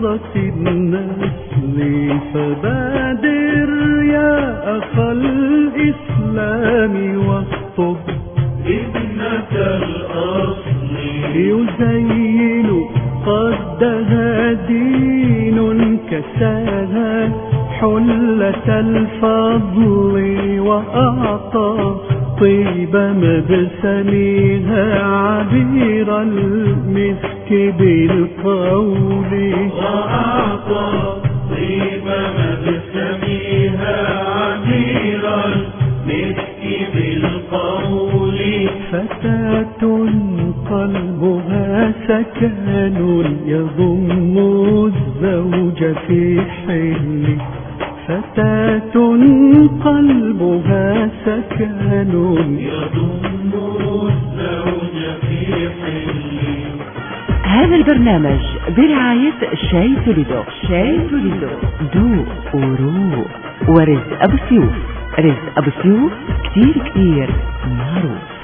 ثمرة النسل فبادر يا أخ الإسلام واخطب ابنة الأصل يزين قدها دين كساها حلة الفضل وأعطى طيب مبسمها عبير المسك بالقول وأعطى طيب مبسمها عبير المسك بالقول فتاة قلبها سكن يضم الزوج في حل فتاة قلبها سكن يضم الزوج في حل. هذا البرنامج برعاية شاي توليدو. شاي توليدو دوق وروق. ورزق أبو سيوف. رزق أبو سيوف كتير معروف.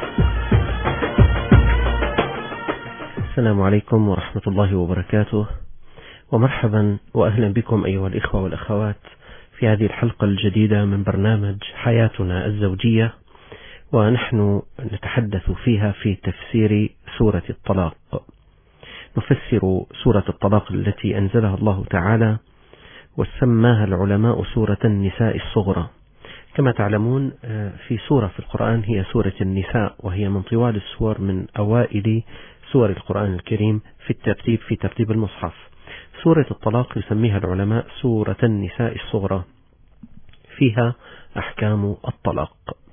السلام عليكم ورحمة الله وبركاته، ومرحبا وأهلا بكم أيها الإخوة والأخوات في هذه الحلقة الجديدة من برنامج حياتنا الزوجية، ونحن نتحدث فيها في تفسير سورة الطلاق. نفسر سورة الطلاق التي أنزلها الله تعالى وسماها العلماء سورة النساء الصغرى. كما تعلمون في سورة في القرآن هي سورة النساء، وهي من طوال السور، من أوائل سور القرآن الكريم في ترتيب المصحف. سورة الطلاق يسميها العلماء سورة النساء الصغرى، فيها أحكام الطلاق.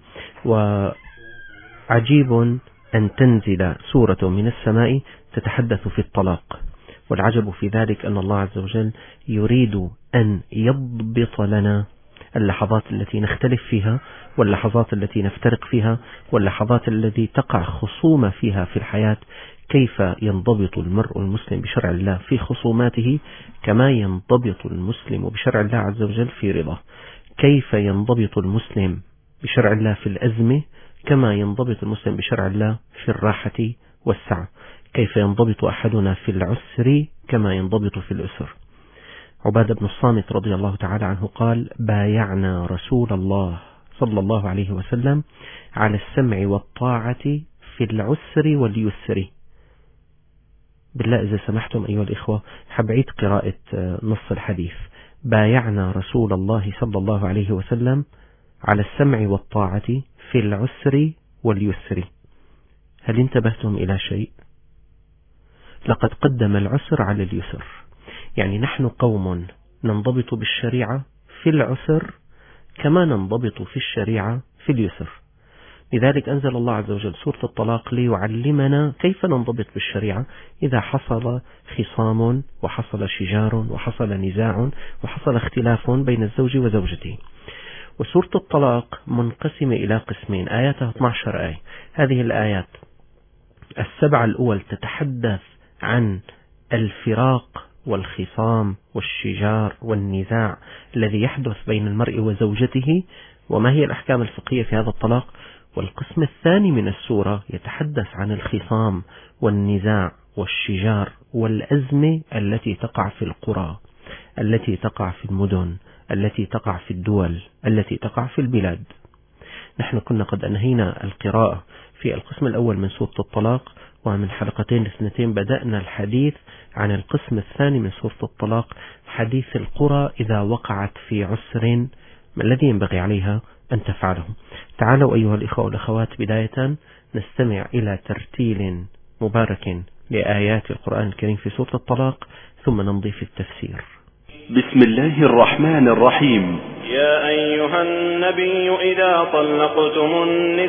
وعجيب أن تنزل سورة من السماء تتحدث في الطلاق، والعجب في ذلك أن الله عز وجل يريد أن يضبط لنا اللحظات التي نختلف فيها، واللحظات التي نفترق فيها، واللحظات التي تقع خصومة فيها في الحياة، كيف ينضبط المرء المسلم بشرع الله في خصوماته، كما ينضبط المسلم بشرع الله عز وجل في رضاه. كيف ينضبط المسلم بشرع الله في الأزمة، كما ينضبط المسلم بشرع الله في الراحة والسعة. كيف ينضبط أحدنا في العسر كما ينضبط في الأسر. عبادة بن الصامت رضي الله تعالى عنه قال: بايعنا رسول الله صلى الله عليه وسلم على السمع والطاعة في العسر واليسر. بالله إذا سمحتم أيها الإخوة حبعيد قراءة نص الحديث: بايعنا رسول الله صلى الله عليه وسلم على السمع والطاعة في العسر واليسر. هل انتبهتم إلى شيء؟ لقد قدم العسر على اليسر، يعني نحن قوم ننضبط بالشريعة في العسر كما ننضبط في الشريعة في اليسر. لذلك أنزل الله عز وجل سورة الطلاق ليعلمنا كيف ننضبط بالشريعة إذا حصل خصام وحصل شجار وحصل نزاع وحصل اختلاف بين الزوج وزوجته. وسورة الطلاق منقسمة إلى قسمين، آياتها 12 آية. هذه الآيات السبعة الأول تتحدث عن الفراق والخصام والشجار والنزاع الذي يحدث بين المرء وزوجته، وما هي الأحكام الفقهية في هذا الطلاق. والقسم الثاني من السورة يتحدث عن الخصام والنزاع والشجار والأزمة التي تقع في القرى، التي تقع في المدن، التي تقع في الدول، التي تقع في البلاد. نحن كنا قد أنهينا القراءة في القسم الأول من سورة الطلاق، ومن حلقتين اثنتين بدأنا الحديث عن القسم الثاني من سورة الطلاق، حديث القرى إذا وقعت في عسر ما الذي ينبغي عليها أن تفعله. تعالوا أيها الإخوة والأخوات بداية نستمع إلى ترتيل مبارك لآيات القرآن الكريم في سورة الطلاق، ثم نمضي في التفسير. بسم الله الرحمن الرحيم. يا أيها النبي إذا طلقتم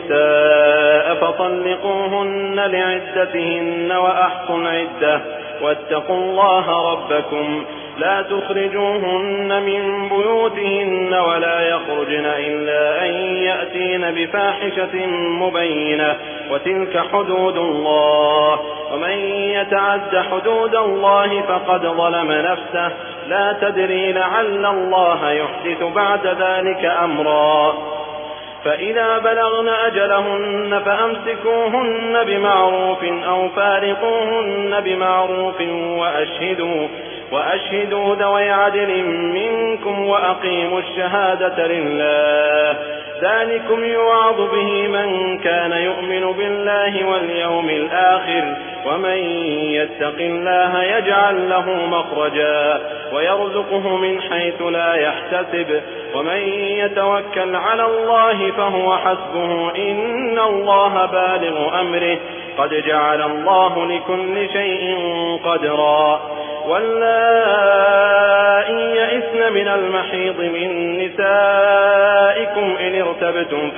النساء فطلقوهن لعدتهن وأحصوا العدة واتقوا الله ربكم لا تخرجوهن من بيوتهن ولا يخرجن إلا أن يأتين بفاحشة مبينة وتلك حدود الله ومن يتعد حدود الله فقد ظلم نفسه لا تدري لعل الله يحدث بعد ذلك أمرا. فإذا بلغن أجلهن فأمسكوهن بمعروف أو فارقوهن بمعروف وأشهدوا ذوي عدل منكم وأقيموا الشهادة لله ذلكم يوعظ به من كان يؤمن بالله واليوم الآخر ومن يتق الله يجعل له مخرجا ويرزقه من حيث لا يحتسب ومن يتوكل على الله فهو حسبه إن الله بالغ أمره قد جعل الله لكل شيء قدرا واللائي يئسن من المحيض من نسائكم إن ارتبتم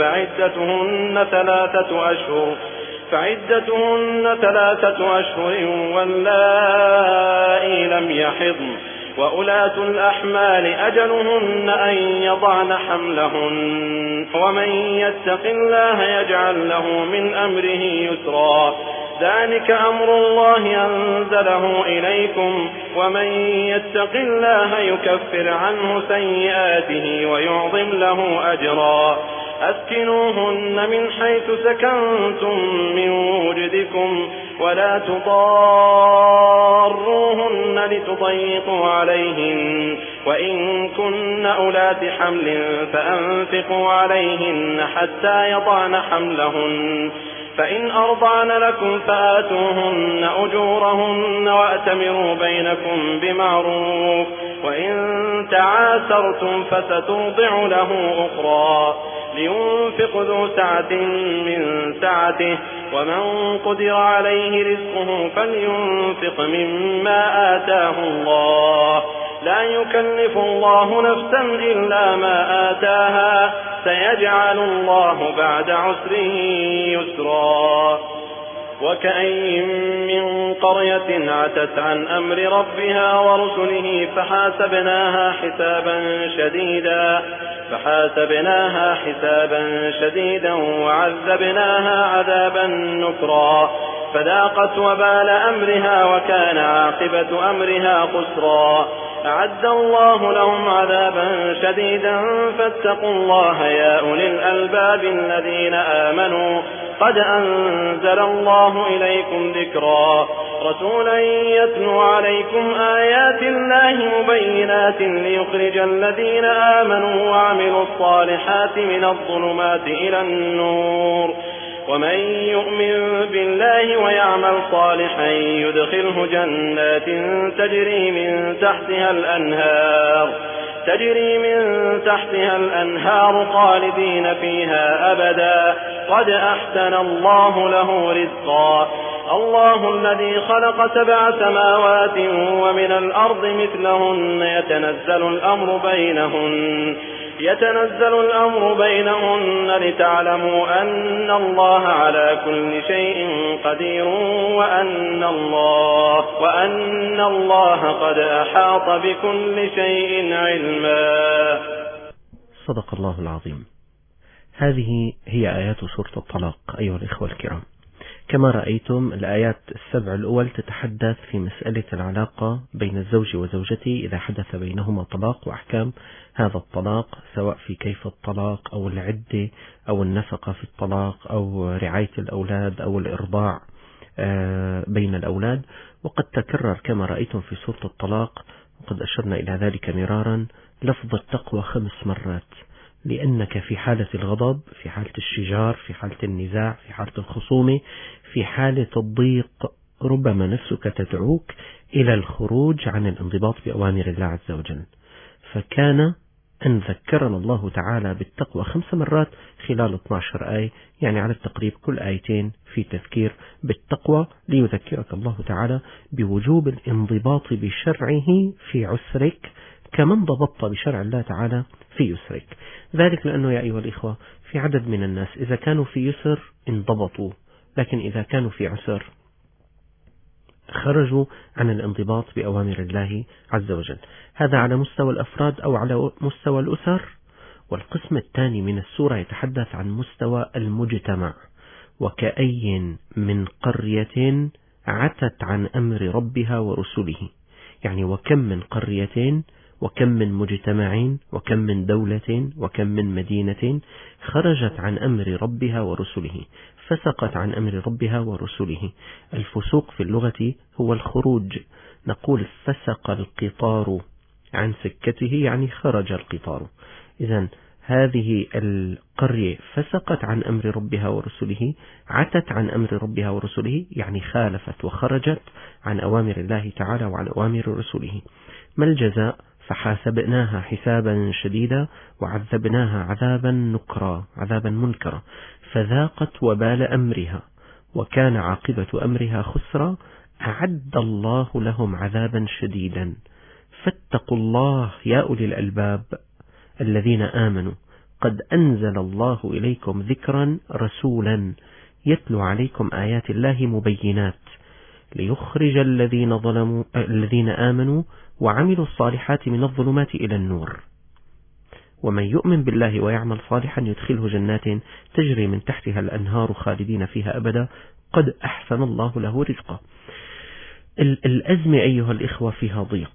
فعدتهن 3 أشهر واللائي لم يحضن وأولاة الأحمال أجلهن أن يضعن حملهن ومن يتق الله يجعل له من أمره يسرا ذلك أمر الله أنزله إليكم ومن يتق الله يكفر عنه سيئاته ويعظم له أجرا أسكنوهن من حيث سكنتم من وجدكم ولا تضاروهن لتضيقوا عليهن وإن كن أولات حمل فأنفقوا عليهن حتى يضعن حملهن فإن أرضعن لكم فآتوهن أجورهن وأتمروا بينكم بمعروف وإن تعاسرتم فسترضع له أخرى لينفق ذو سعة من سعته ومن قدر عليه رزقه فلينفق مما آتاه الله لا يكلف الله نفسا إلا ما آتاها سيجعل الله بعد عسر يسرا وكأين من قرية عتت عن أمر ربها ورسله فحاسبناها حسابا شديدا وعذبناها عذابا نكرا فذاقت وبال أمرها وكان عاقبة أمرها خسرا أعد الله لهم عذابا شديدا فاتقوا الله يا أولي الألباب الذين آمنوا قد أنزل الله إليكم ذكرا رسولا يتلو عليكم آيات الله مبينات ليخرج الذين آمنوا وعملوا الصالحات من الظلمات إلى النور ومن يؤمن بالله ويعمل صالحا يدخله جنات تجري من تحتها الأنهار خالدين فيها أبدا قد أحسن الله له رزقا الله الذي خلق 7 سماوات ومن الأرض مثلهن يتنزل الأمر بينهن لتعلموا أن الله على كل شيء قدير وأن الله قد أحاط بكل شيء علما. صدق الله العظيم. هذه هي آيات سورة الطلاق أيها الإخوة الكرام. كما رأيتم الآيات 7 الأول تتحدث في مسألة العلاقة بين الزوج وزوجته إذا حدث بينهما طلاق وأحكام هذا الطلاق سواء في كيف الطلاق أو العدة أو النفقة في الطلاق أو رعاية الأولاد أو الإرضاع بين الأولاد. وقد تكرر كما رأيتم في سورة الطلاق وقد أشرنا إلى ذلك مرارا لفظ التقوى 5 مرات، لأنك في حالة الغضب، في حالة الشجار، في حالة النزاع، في حالة الخصومة، في حالة الضيق ربما نفسك تدعوك إلى الخروج عن الانضباط بأوامر الله عز وجل. فكان أن ذكرنا الله تعالى بالتقوى 5 مرات خلال 12 آية، يعني على التقريب كل آيتين في تذكير بالتقوى ليذكرك الله تعالى بوجوب الانضباط بشرعه في عسرك كما انضبطت بشرع الله تعالى في يسرك. ذلك لأنه يا أيها الإخوة في عدد من الناس إذا كانوا في يسر انضبطوا، لكن إذا كانوا في عسر خرجوا عن الانضباط بأوامر الله عز وجل. هذا على مستوى الأفراد أو على مستوى الأسر. والقسم الثاني من السورة يتحدث عن مستوى المجتمع. وكأي من قرية عتت عن أمر ربها ورسله، يعني وكم من قرية وكم من مجتمع وكم من دولة وكم من مدينة خرجت عن أمر ربها ورسله، فسقت عن أمر ربها ورسله. الفسوق في اللغة هو الخروج. نقول فسق القطار عن سكته، يعني خرج القطار. إذن هذه القرية فسقت عن أمر ربها ورسله، عتت عن أمر ربها ورسله، يعني خالفت وخرجت عن أوامر الله تعالى وعن أوامر رسله. ما الجزاء؟ فحاسبناها حسابا شديدا وعذبناها عذابا نكرا، عذابا منكرا، فذاقت وبال أمرها وكان عاقبة أمرها خسرا، أعد الله لهم عذابا شديدا. فاتقوا الله يا أولي الألباب الذين آمنوا، قد أنزل الله إليكم ذكرا رسولا يتلو عليكم آيات الله مبينات ليخرج الذين آمنوا وعملوا الصالحات من الظلمات إلى النور، ومن يؤمن بالله ويعمل صالحا يدخله جنات تجري من تحتها الأنهار خالدين فيها أبدا، قد أحسن الله له رزقا. الأزمة أيها الإخوة فيها ضيق،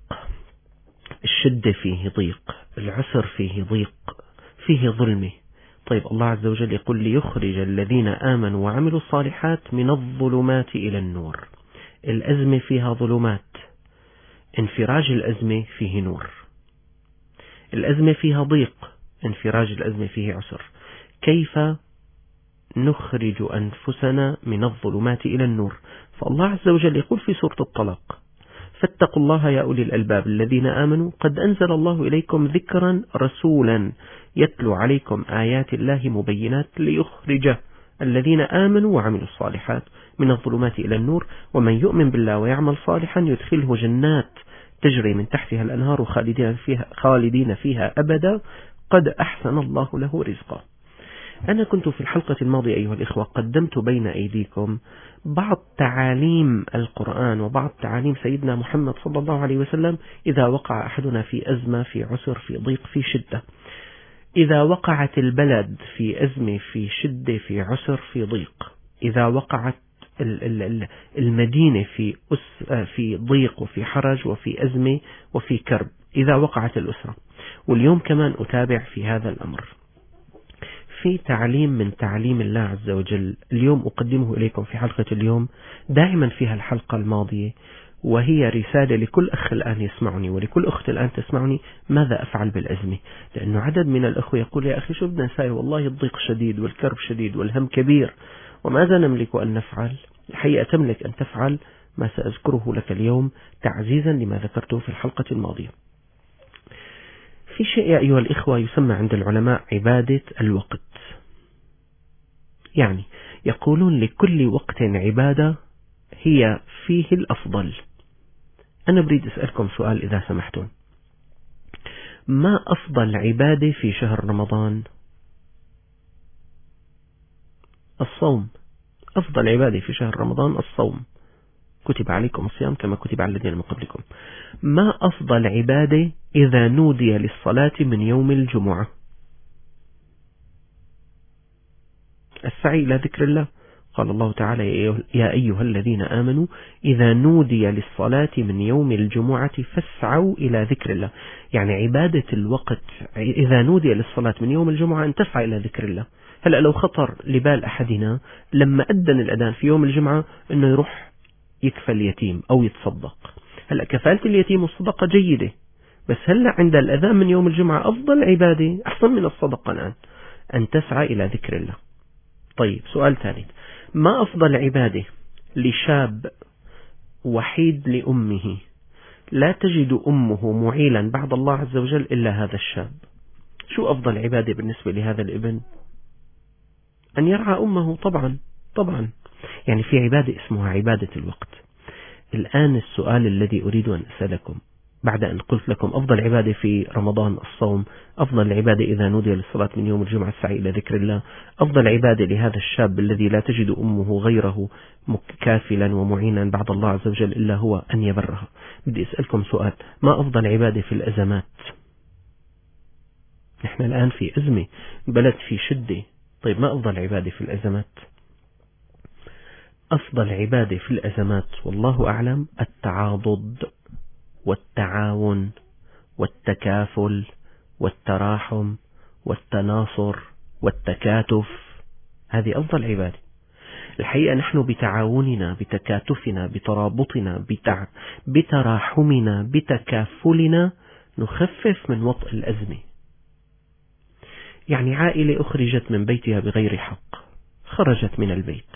الشدة فيه ضيق، العسر فيه ضيق، فيه ظلمة. طيب الله عز وجل يقول ليخرج الذين آمنوا وعملوا الصالحات من الظلمات إلى النور. الأزمة فيها ظلمات، انفراج الأزمة فيه نور. الأزمة فيها ضيق، انفراج الأزمة فيه عسر. كيف نخرج أنفسنا من الظلمات إلى النور؟ فالله عز وجل يقول في سورة الطلاق فاتقوا الله يا أولي الألباب الذين آمنوا قد أنزل الله إليكم ذكرا رسولا يتلو عليكم آيات الله مبينات ليخرج الذين آمنوا وعملوا الصالحات من الظلمات إلى النور، ومن يؤمن بالله ويعمل صالحا يدخله جنات تجري من تحتها الأنهار خالدين فيها أبدا، قد أحسن الله له رزقا. أنا كنت في الحلقة الماضية أيها الإخوة قدمت بين أيديكم بعض تعاليم القرآن وبعض تعاليم سيدنا محمد صلى الله عليه وسلم إذا وقع أحدنا في أزمة، في عسر، في ضيق، في شدة. إذا وقعت البلد في أزمة، في شدة، في عسر، في ضيق، إذا وقعت المدينة في ضيق وفي حرج وفي أزمة وفي كرب، إذا وقعت الأسرة. واليوم كمان أتابع في هذا الأمر في تعليم من تعليم الله عز وجل، اليوم أقدمه إليكم في حلقة اليوم دائما فيها الحلقة الماضية، وهي رسالة لكل أخ الآن يسمعني ولكل أخت الآن تسمعني، ماذا أفعل بالأزمة؟ لأنه عدد من الأخوة يقول يا أخي شو بدنا نساوي، والله الضيق شديد والكرب شديد والهم كبير، وماذا نملك أن نفعل؟ الحقيقة تملك أن تفعل ما سأذكره لك اليوم تعزيزا لما ذكرته في الحلقة الماضية. في شيء يا أيها الإخوة يسمى عند العلماء عبادة الوقت، يعني يقولون لكل وقت عبادة هي فيه الأفضل. أنا بريد أسألكم سؤال إذا سمحتون، ما أفضل عبادة في شهر رمضان؟ الصوم. أفضل عبادة في شهر رمضان الصوم، كتب عليكم الصيام كما كتب على الذين من قبلكم. ما أفضل عبادة إذا نودي للصلاة من يوم الجمعة؟ السعي إلى ذكر الله. قال الله تعالى يا أيها الذين آمنوا إذا نودي للصلاة من يوم الجمعة فاسعوا إلى ذكر الله. يعني عبادة الوقت إذا نودي للصلاة من يوم الجمعة أن تسعى إلى ذكر الله. هلأ لو خطر لبال أحدنا لما أذن الأذان في يوم الجمعة أنه يروح يكفل يتيم أو يتصدق، هلأ كفالة اليتيم والصدقة جيدة، بس هلأ عند الأذان من يوم الجمعة أفضل عبادة أحسن من الصدقة الآن أن تسعى إلى ذكر الله. طيب سؤال ثالث، ما أفضل عبادة لشاب وحيد لأمه لا تجد أمه معيلا بعد الله عز وجل إلا هذا الشاب؟ شو أفضل عبادة بالنسبة لهذا الابن؟ أن يرعى أمه طبعا. يعني في عبادة اسمها عبادة الوقت. الآن السؤال الذي أريد أن أسألكم بعد أن قلت لكم أفضل عبادة في رمضان الصوم، أفضل عبادة إذا نودي للصلاة من يوم الجمعة السعي إلى ذكر الله، أفضل عبادة لهذا الشاب الذي لا تجد أمه غيره كافلا ومعينا بعد الله عز وجل إلا هو أن يبرها. بدي أسألكم سؤال، ما أفضل عبادة في الأزمات؟ نحن الآن في أزمة، بلد في شدة، طيب ما أفضل عبادة في الأزمات؟ أفضل عبادة في الأزمات والله أعلم التعاضد والتعاون والتكافل والتراحم والتناصر والتكاتف، هذه أفضل عبادة. الحقيقة نحن بتعاوننا، بتكاتفنا، بترابطنا، بتراحمنا، بتكافلنا نخفف من وطء الأزمة. يعني عائلة أخرجت من بيتها بغير حق، خرجت من البيت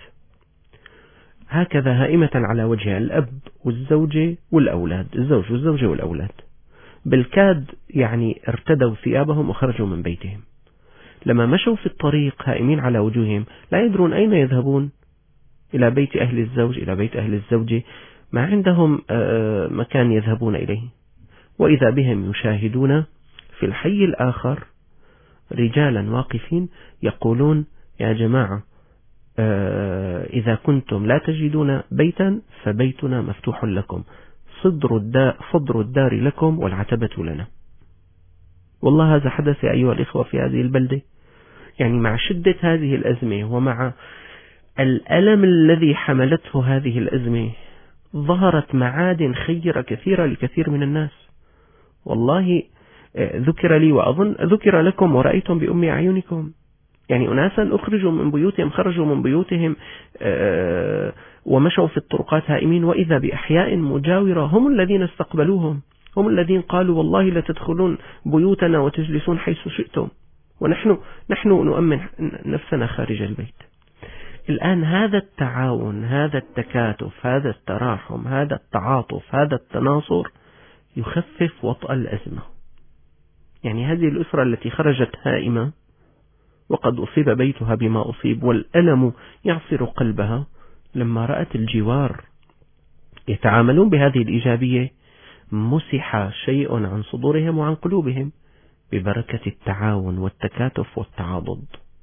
هكذا هائمة على وجهها، الأب والزوجة والأولاد، الزوج والزوجة والأولاد، بالكاد يعني ارتدوا ثيابهم وخرجوا من بيتهم. لما مشوا في الطريق هائمين على وجوههم لا يدرون أين يذهبون، إلى بيت أهل الزوج، إلى بيت أهل الزوجة، ما عندهم مكان يذهبون إليه. وإذا بهم يشاهدون في الحي الآخر رجالا واقفين يقولون يا جماعة إذا كنتم لا تجدون بيتا فبيتنا مفتوح لكم، صدر الدار لكم والعتبة لنا. والله هذا حدث يا أيها الإخوة في هذه البلدة. يعني مع شدة هذه الأزمة ومع الألم الذي حملته هذه الأزمة ظهرت معادن خيرة كثيرة لكثير من الناس. والله ذكر لي وأظن ذكر لكم ورأيتم بأم أعينكم، يعني أناسا أخرجوا من بيوتهم، خرجوا من بيوتهم ومشوا في الطرقات هائمين، وإذا بأحياء مجاورة هم الذين استقبلوهم، هم الذين قالوا والله لا تدخلون بيوتنا وتجلسون حيث شئتم، ونحن نؤمن نفسنا خارج البيت. الآن هذا التعاون، هذا التكاتف، هذا التراحم، هذا التعاطف، هذا التناصر يخفف وطأ الأزمة. يعني هذه الأسرة التي خرجت هائمة وقد أصيب بيتها بما أصيب والألم يعصر قلبها، لما رأت الجوار يتعاملون بهذه الإيجابية مسح شيء عن صدورهم وعن قلوبهم ببركة التعاون والتكاتف والتعاضد.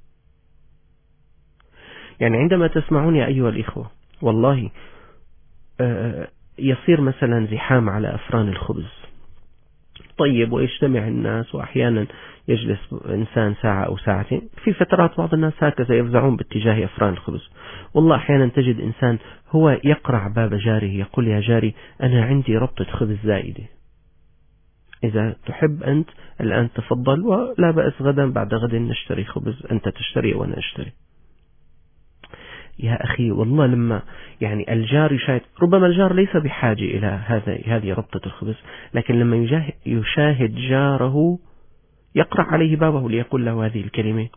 يعني عندما تسمعون يا أيها الإخوة والله يصير مثلا زحام على أفران الخبز، طيب ويجتمع الناس، وأحيانا يجلس إنسان ساعة أو ساعتين، في فترات بعض الناس هكذا يفزعون باتجاه أفران الخبز. والله أحيانا تجد إنسان هو يقرع باب جاره يقول يا جاري أنا عندي ربطة خبز زائدة، إذا تحب أنت الآن تفضل، ولا بأس غدا بعد غد نشتري خبز، أنت تشتري وأنا أشتري. يا أخي والله لما يعني الجار يشاهد، ربما الجار ليس بحاجة إلى هذه ربطة الخبز، لكن لما يشاهد جاره يقرأ عليه بابه ليقول له هذه الكلمة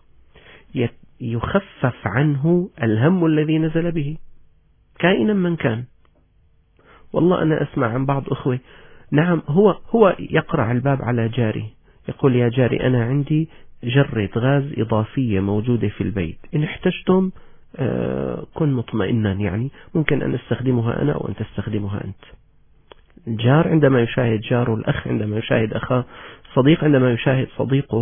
يخفف عنه الهم الذي نزل به كائنا من كان. والله أنا أسمع عن بعض أخوة، نعم هو يقرأ الباب على جاري يقول يا جاري أنا عندي جرة غاز إضافية موجودة في البيت، إن احتجتم كن مطمئنا، يعني ممكن أن استخدمها أنا وأن تستخدمها أنت. الجار عندما يشاهد جاره، الأخ عندما يشاهد أخاه، صديق عندما يشاهد صديقه،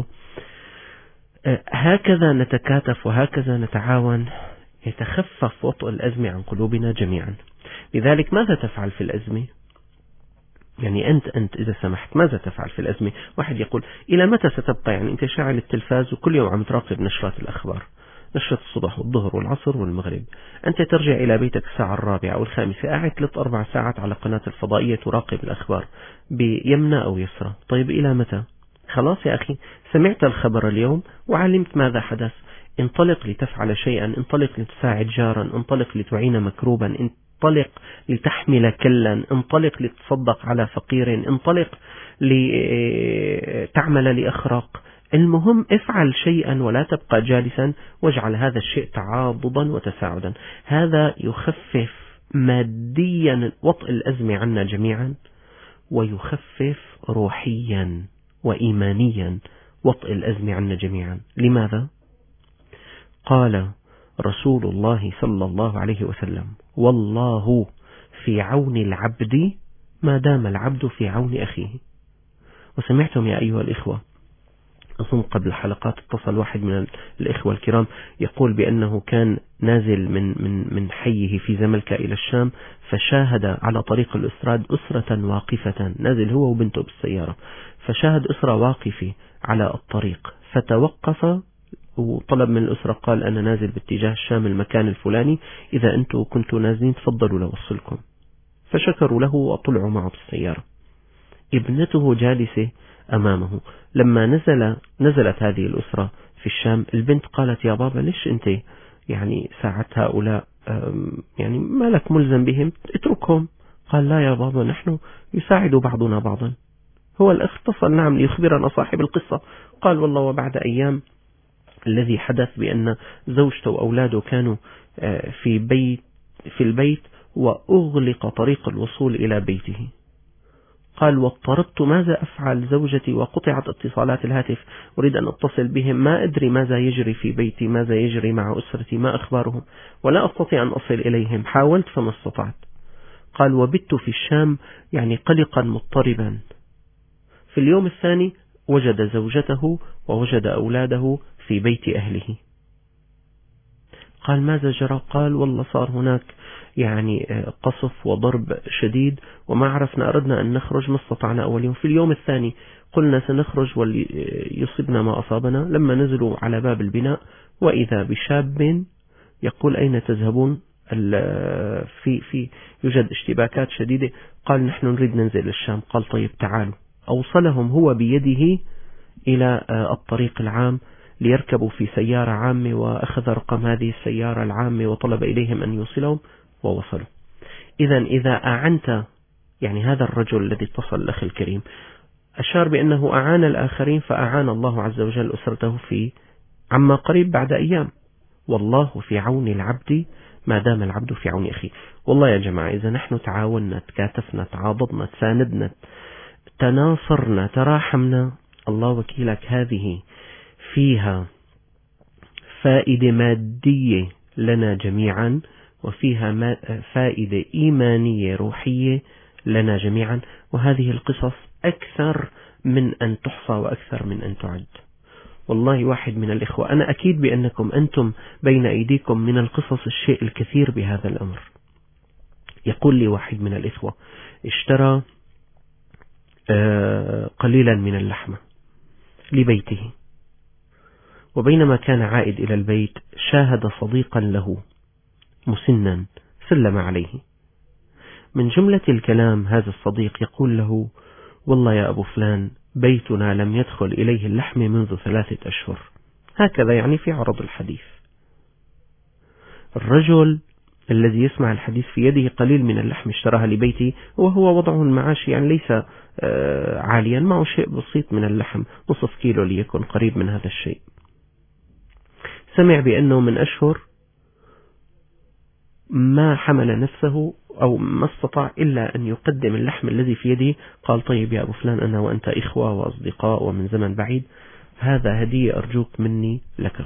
هكذا نتكاتف وهكذا نتعاون، يتخفف وطء الأزمة عن قلوبنا جميعا. لذلك ماذا تفعل في الأزمة؟ يعني أنت إذا سمحت ماذا تفعل في الأزمة؟ واحد يقول إلى متى ستبقى؟ يعني أنت شاعل التلفاز وكل يوم عم تراقب نشرات الأخبار، نشرة الصبح والظهر والعصر والمغرب، أنت ترجع إلى بيتك الساعة 4 أو 5، قاعد 3-4 ساعات على قناة الفضائية تراقب الأخبار بيمنى أو يسرى. طيب إلى متى؟ خلاص يا أخي سمعت الخبر اليوم وعلمت ماذا حدث، انطلق لتفعل شيئا، انطلق لتساعد جارا، انطلق لتعين مكروبا، انطلق لتحمل كلا، انطلق لتصدق على فقير، انطلق لتعمل لأخرق. المهم افعل شيئا ولا تبقى جالسا، واجعل هذا الشيء تعاضدا وتساعدا. هذا يخفف ماديا وطء الأزمة عنا جميعا، ويخفف روحيا وإيمانيا وطء الأزمة عنا جميعا. لماذا؟ قال رسول الله صلى الله عليه وسلم والله في عون العبد ما دام العبد في عون أخيه. وسمعتم يا أيها الإخوة، أظن قبل حلقات اتصل واحد من الإخوة الكرام يقول بأنه كان نازل من حيه في زملكة إلى الشام، فشاهد على طريق الأستراد أسرة واقفة، نازل هو وبنته بالسيارة، فشاهد أسرة واقفة على الطريق، فتوقف وطلب من الأسرة، قال أنا نازل باتجاه الشام المكان الفلاني، إذا أنتم كنتوا نازلين تفضلوا لوصلكم. فشكروا له وطلعوا معه بالسيارة. ابنته جالسة أمامه. لما نزلت هذه الأسرة في الشام، البنت قالت يا بابا ليش أنت يعني ساعة هؤلاء يعني ما لك ملزم بهم، اتركهم. قال لا يا بابا، نحن يساعد بعضنا بعضا. هو الأخ اتصل نعم ليخبرنا صاحب القصة. قال والله وبعد أيام الذي حدث بأن زوجته وأولاده كانوا في البيت وأغلق طريق الوصول إلى بيته. قال واضطربت ماذا أفعل، زوجتي وقطعت اتصالات الهاتف، أريد أن أتصل بهم، ما أدري ماذا يجري في بيتي، ماذا يجري مع أسرتي، ما أخبارهم، ولا أستطيع أن أصل إليهم، حاولت فما استطعت. قال وبت في الشام يعني قلقا مضطربا. في اليوم الثاني وجد زوجته ووجد أولاده في بيت أهله. قال ماذا جرى؟ قال والله صار هناك يعني قصف وضرب شديد وما عرفنا، أردنا أن نخرج ما استطعنا أول يوم. في اليوم الثاني قلنا سنخرج وليصيبنا ما أصابنا. لما نزلوا على باب البناء وإذا بشاب يقول أين تذهبون؟ يوجد اشتباكات شديدة. قال نحن نريد ننزل الشام. قال طيب تعالوا. أوصلهم هو بيده إلى الطريق العام ليركبوا في سيارة عامة، وأخذ رقم هذه السيارة العامة وطلب إليهم أن يوصلهم ووصلوا. إذا أعنت، يعني هذا الرجل الذي اتصل الأخ الكريم أشار بأنه أعان الآخرين، فأعان الله عز وجل أسرته في عما قريب بعد أيام. والله في عون العبد ما دام العبد في عون أخيه. والله يا جماعة إذا نحن تعاوننا، تكاتفنا، تعاضدنا، تساندنا، تناصرنا، تراحمنا، الله وكيلك هذه فيها فائدة مادية لنا جميعا، وفيها فائدة إيمانية روحية لنا جميعا. وهذه القصص أكثر من أن تحصى وأكثر من أن تعد. والله واحد من الإخوة، أنا أكيد بأنكم أنتم بين أيديكم من القصص الشيء الكثير بهذا الأمر. يقول لي واحد من الإخوة اشترى قليلا من اللحمة لبيته، وبينما كان عائد إلى البيت شاهد صديقا له مسنا سلم عليه. من جملة الكلام هذا الصديق يقول له والله يا أبو فلان بيتنا لم يدخل إليه اللحم منذ 3 أشهر. هكذا يعني في عرض الحديث. الرجل الذي يسمع الحديث في يده قليل من اللحم اشتراها لبيته، وهو وضعه المعاشي يعني ليس عاليا، معه شيء بسيط من اللحم، نصف كيلو ليكن قريب من هذا الشيء. سمع بأنه من أشهر ما حمل نفسه أو ما استطاع إلا أن يقدم اللحم الذي في يده. قال طيب يا أبو فلان أنا وأنت إخوة وأصدقاء ومن زمن بعيد، هذا هدية أرجوك مني لك.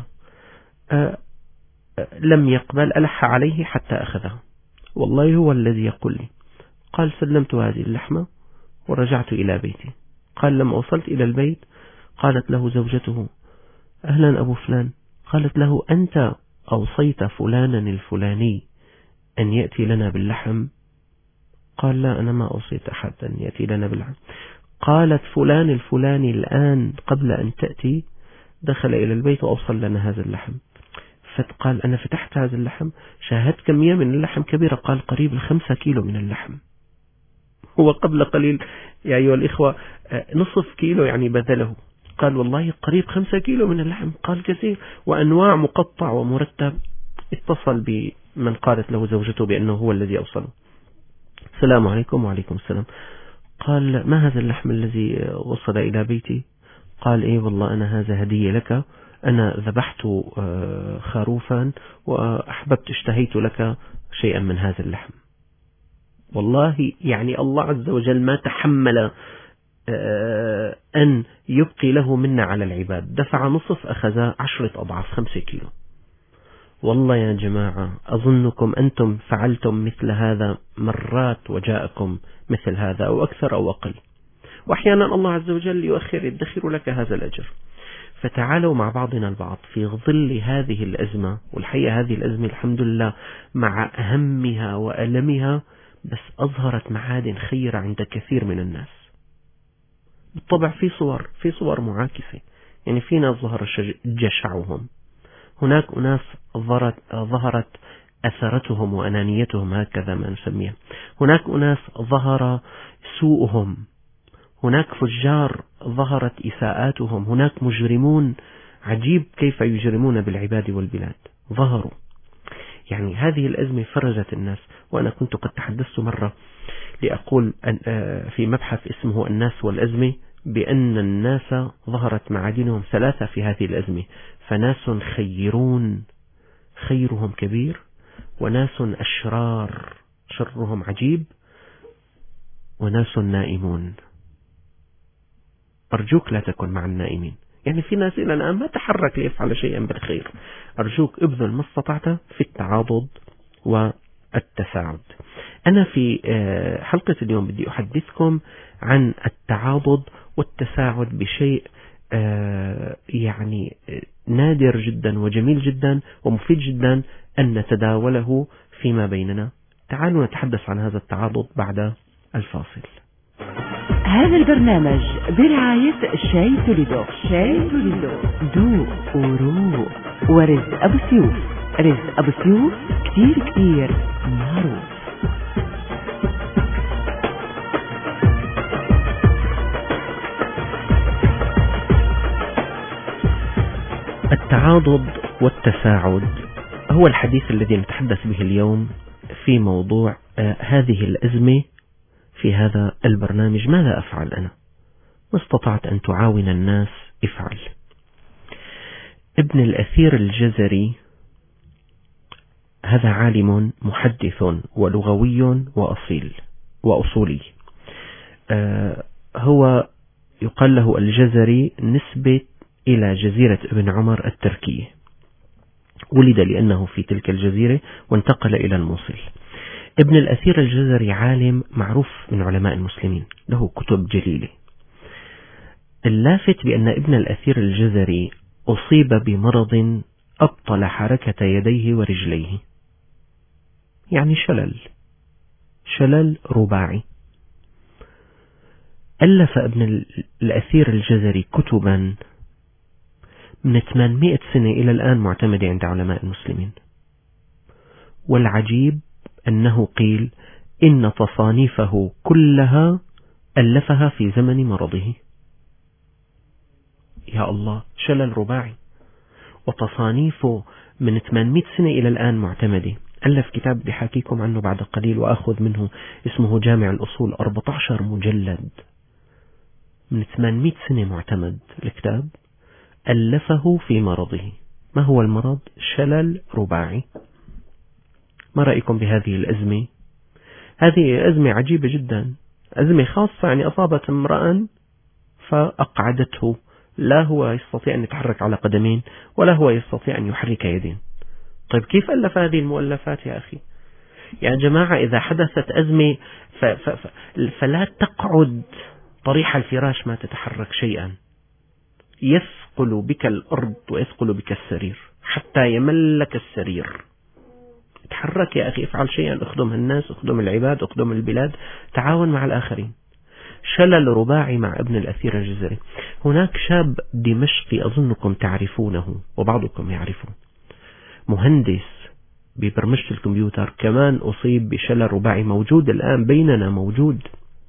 لم يقبل، ألح عليه حتى أخذها. والله هو الذي يقول لي، قال سلمت هذه اللحمة ورجعت إلى بيتي. قال لما وصلت إلى البيت قالت له زوجته أهلا أبو فلان. قالت له أنت أوصيت فلانا الفلاني أن يأتي لنا باللحم؟ قال لا أنا ما أوصيت أحد أن يأتي لنا باللحم. قالت فلان الفلاني الآن قبل أن تأتي دخل إلى البيت وأوصل لنا هذا اللحم. فقال أنا فتحت هذا اللحم شاهدت كمية من اللحم كبيرة، قال قريب 5 كيلو من اللحم. هو قبل قليل يا أيها الإخوة نصف كيلو يعني بذله. قال والله قريب 5 كيلو من اللحم. قال كثير، وأنواع مقطع ومرتب. اتصل بمن قالت له زوجته بأنه هو الذي أوصله. السلام عليكم. وعليكم السلام. قال ما هذا اللحم الذي وصل إلى بيتي؟ قال إيه والله أنا هذا هدية لك، أنا ذبحت خروفا وأحببت اشتهيت لك شيئا من هذا اللحم. والله يعني الله عز وجل ما تحمل أن يبقي له منا على العباد، دفع نصف أخذ 10 أضعاف 5 كيلو. والله يا جماعة أظنكم أنتم فعلتم مثل هذا مرات وجاءكم مثل هذا أو أكثر أو أقل، وأحيانا الله عز وجل يدخر لك هذا الأجر. فتعالوا مع بعضنا البعض في ظل هذه الأزمة. والحقيقة هذه الأزمة الحمد لله مع أهمها وألمها بس أظهرت معادن خيرة عند كثير من الناس. بالطبع في صور معاكسة، يعني في ناس ظهر جشعهم، هناك أناس ظهرت أثرتهم وأنانيتهم هكذا ما نسميها، هناك أناس ظهر سوءهم، هناك فجار ظهرت إساءاتهم، هناك مجرمون عجيب كيف يجرمون بالعباد والبلاد ظهروا. يعني هذه الأزمة فرجت الناس. وأنا كنت قد تحدثت مرة لأقول في مبحث اسمه الناس والأزمة بأن الناس ظهرت معادنهم ثلاثة في هذه الأزمة، فناس خيرون خيرهم كبير، وناس أشرار شرهم عجيب، وناس نائمون. أرجوك لا تكن مع النائمين. يعني في ناس إلى الآن ما تحرك ليفعل شيئا بالخير. أرجوك ابذل ما استطعت في التعاضد والتساعد. أنا في حلقة اليوم بدي أحدثكم عن التعاضد والتساعد بشيء يعني نادر جدا وجميل جدا ومفيد جدا أن نتداوله فيما بيننا. تعالوا نتحدث عن هذا التعاضد بعد الفاصل. هذا البرنامج برعاية شاي توليدو. شاي توليدو دوق وروق. ورزق أبو سيوف. رزق أبو سيوف كتير معروف. التعاضد والتساعد هو الحديث الذي نتحدث به اليوم في موضوع هذه الأزمة في هذا البرنامج. ماذا أفعل أنا؟ ما استطعت أن تعاون الناس افعل. ابن الأثير الجزري هذا عالم محدث ولغوي وأصولي. هو يقال له الجزري نسبة إلى جزيرة ابن عمر التركية. ولد لأنه في تلك الجزيرة وانتقل إلى الموصل. ابن الأثير الجزري عالم معروف من علماء المسلمين، له كتب جليلة. اللافت بأن ابن الأثير الجزري أصيب بمرض أبطل حركة يديه ورجليه، يعني شلل رباعي. ألف ابن الأثير الجزري كتبا من 800 سنة إلى الآن معتمدة عند علماء المسلمين. والعجيب أنه قيل إن تصانيفه كلها ألفها في زمن مرضه. يا الله، شلل رباعي وتصانيفه من 800 سنة إلى الآن معتمدة. ألف كتاب بحكيكم عنه بعد قليل وأخذ منه، اسمه جامع الأصول، 14 مجلد، من 800 سنة معتمد الكتاب، ألفه في مرضه. ما هو المرض؟ شلل رباعي. ما رأيكم بهذه الأزمة؟ هذه أزمة عجيبة جدا، أزمة خاصة، يعني أصابت امرأ فأقعدته، لا هو يستطيع أن يتحرك على قدمين ولا هو يستطيع أن يحرك يدين. طيب كيف ألف هذه المؤلفات يا أخي؟ يا جماعة إذا حدثت أزمة فلا تقعد طريح الفراش ما تتحرك شيئا. يثقل بك الأرض ويثقل بك السرير حتى يملك السرير. تحرك يا أخي، افعل شيئا، اخدم الناس، اخدم العباد، اخدم البلاد، تعاون مع الآخرين. شلل رباعي مع ابن الأثير الجزري. هناك شاب دمشقي أظنكم تعرفونه وبعضكم يعرفه، مهندس ببرمجة الكمبيوتر، كمان أصيب بشلل رباعي، موجود الآن بيننا، موجود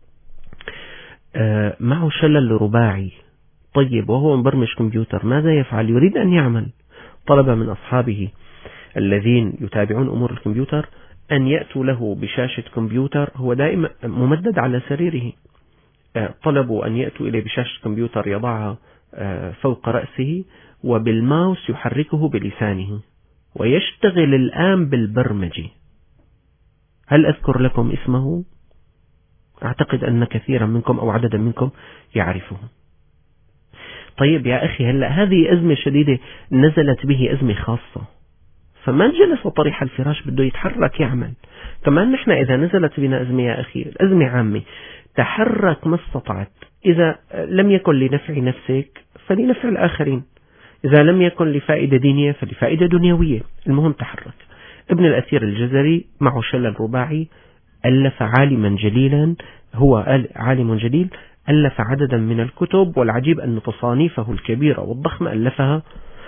معه شلل رباعي. طيب وهو مبرمج كمبيوتر ماذا يفعل؟ يريد أن يعمل. طلب من أصحابه الذين يتابعون أمور الكمبيوتر أن يأتوا له بشاشة كمبيوتر، هو دائما ممدد على سريره. طلبوا أن يأتوا إليه بشاشة كمبيوتر يضعها فوق رأسه وبالماوس يحركه بلسانه ويشتغل الآن بالبرمجة. هل أذكر لكم اسمه؟ أعتقد أن كثيرا منكم أو عددا منكم يعرفه. طيب يا أخي، هلأ هذه أزمة شديدة نزلت به، أزمة خاصة، فما جلس طريح الفراش، بده يتحرك يعمل. كمان نحن إذا نزلت بنا أزمة يا أخي، الأزمة عامة، تحرك ما استطعت. إذا لم يكن لنفع نفسك فلنفع الآخرين، إذا لم يكن لفائدة دينية فلفائدة دنيوية، المهم تحرك. ابن الأثير الجزري معه شلل رباعي، ألف عالما جليلا، هو عالم جليل، ألف عددا من الكتب، والعجيب أن تصانيفه الكبيرة والضخمة ألفها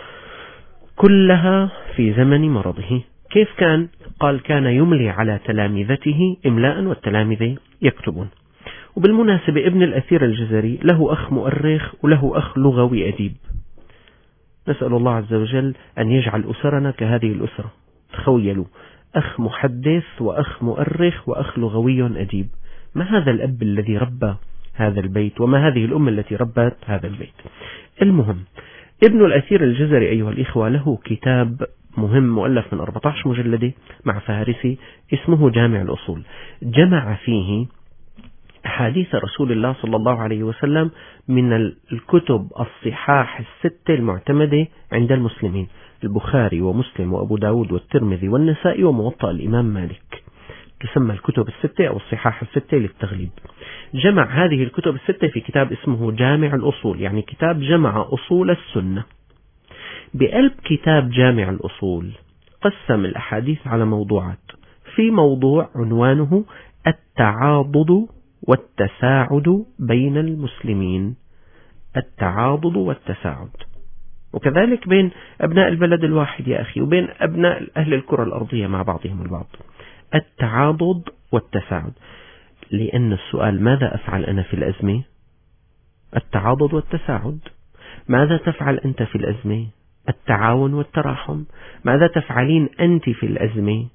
كلها في زمن مرضه. كيف كان؟ قال كان يملي على تلامذته إملاء والتلامذة يكتبون. وبالمناسبة ابن الأثير الجزري له أخ مؤرخ وله أخ لغوي أديب. نسأل الله عز وجل أن يجعل أسرنا كهذه الأسرة، تخيلوا، أخ محدث وأخ مؤرخ وأخ لغوي أديب. ما هذا الأب الذي ربى هذا البيت، وما هذه الأم التي ربت هذا البيت؟ المهم، ابن الأثير الجزري أيها الإخوة له كتاب مهم مؤلف من 14 مجلدة مع فهرسي اسمه جامع الأصول. جمع فيه أحاديث رسول الله صلى الله عليه وسلم من الكتب الصحاح الستة المعتمدة عند المسلمين: البخاري ومسلم وأبو داود والترمذي والنسائي وموطأ الإمام مالك. تسمى الكتب الستة أو الصحاح الستة للتغليب. جمع هذه الكتب الستة في كتاب اسمه جامع الأصول، يعني كتاب جمع أصول السنة. بقلب كتاب جامع الأصول قسم الأحاديث على موضوعات. في موضوع عنوانه التعاضد والتساعد بين المسلمين، التعاضد والتساعد، وكذلك بين أبناء البلد الواحد يا أخي، وبين أبناء أهل الكرة الأرضية مع بعضهم البعض. التعاضد والتساعد، لأن السؤال: ماذا أفعل أنا في الأزمة؟ التعاضد والتساعد. ماذا تفعل أنت في الأزمة؟ التعاون والتراحم. ماذا تفعلين أنت في الأزمة؟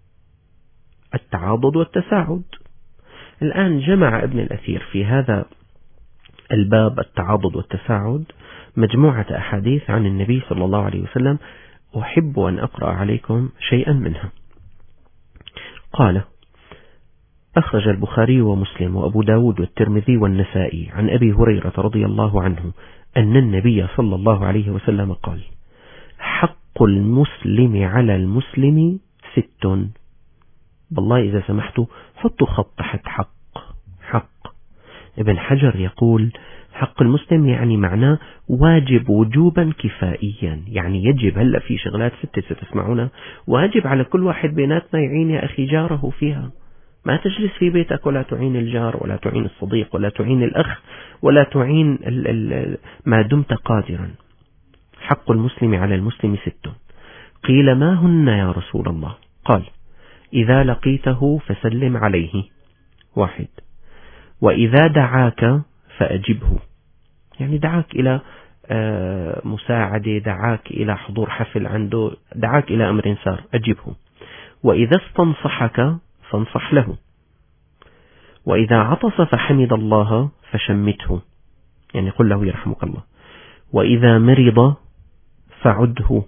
التعاضد والتساعد. الآن جمع ابن الأثير في هذا الباب التعاضد والتساعد مجموعة أحاديث عن النبي صلى الله عليه وسلم، أحب أن أقرأ عليكم شيئا منها. قال: أخرج البخاري ومسلم وأبو داود والترمذي والنسائي عن أبي هريرة رضي الله عنه أن النبي صلى الله عليه وسلم قال: حق المسلم على المسلم 6. بالله إذا سمحتوا حطوا خط تحت حق. ابن حجر يقول حق المسلم يعني معناه واجب وجوبا كفائيا، يعني يجب. هلأ في شغلات 6 ستسمعونها واجب على كل واحد بيناتنا يعين يا أخي جاره فيها. ما تجلس في بيتك ولا تعين الجار ولا تعين الصديق ولا تعين الأخ ولا تعين ما دمت قادرا. حق المسلم على المسلم 6. قيل: ما هن يا رسول الله؟ قال: إذا لقيته فسلم عليه 1، وإذا دعاك فأجبه، يعني دعاك إلى مساعدة، دعاك إلى حضور حفل عنده، دعاك إلى أمر سار، أجبه. وإذا استنصحك فانصح له، وإذا عطس فحمد الله فشمته، يعني قل له يرحمك الله. وإذا مرض فعده.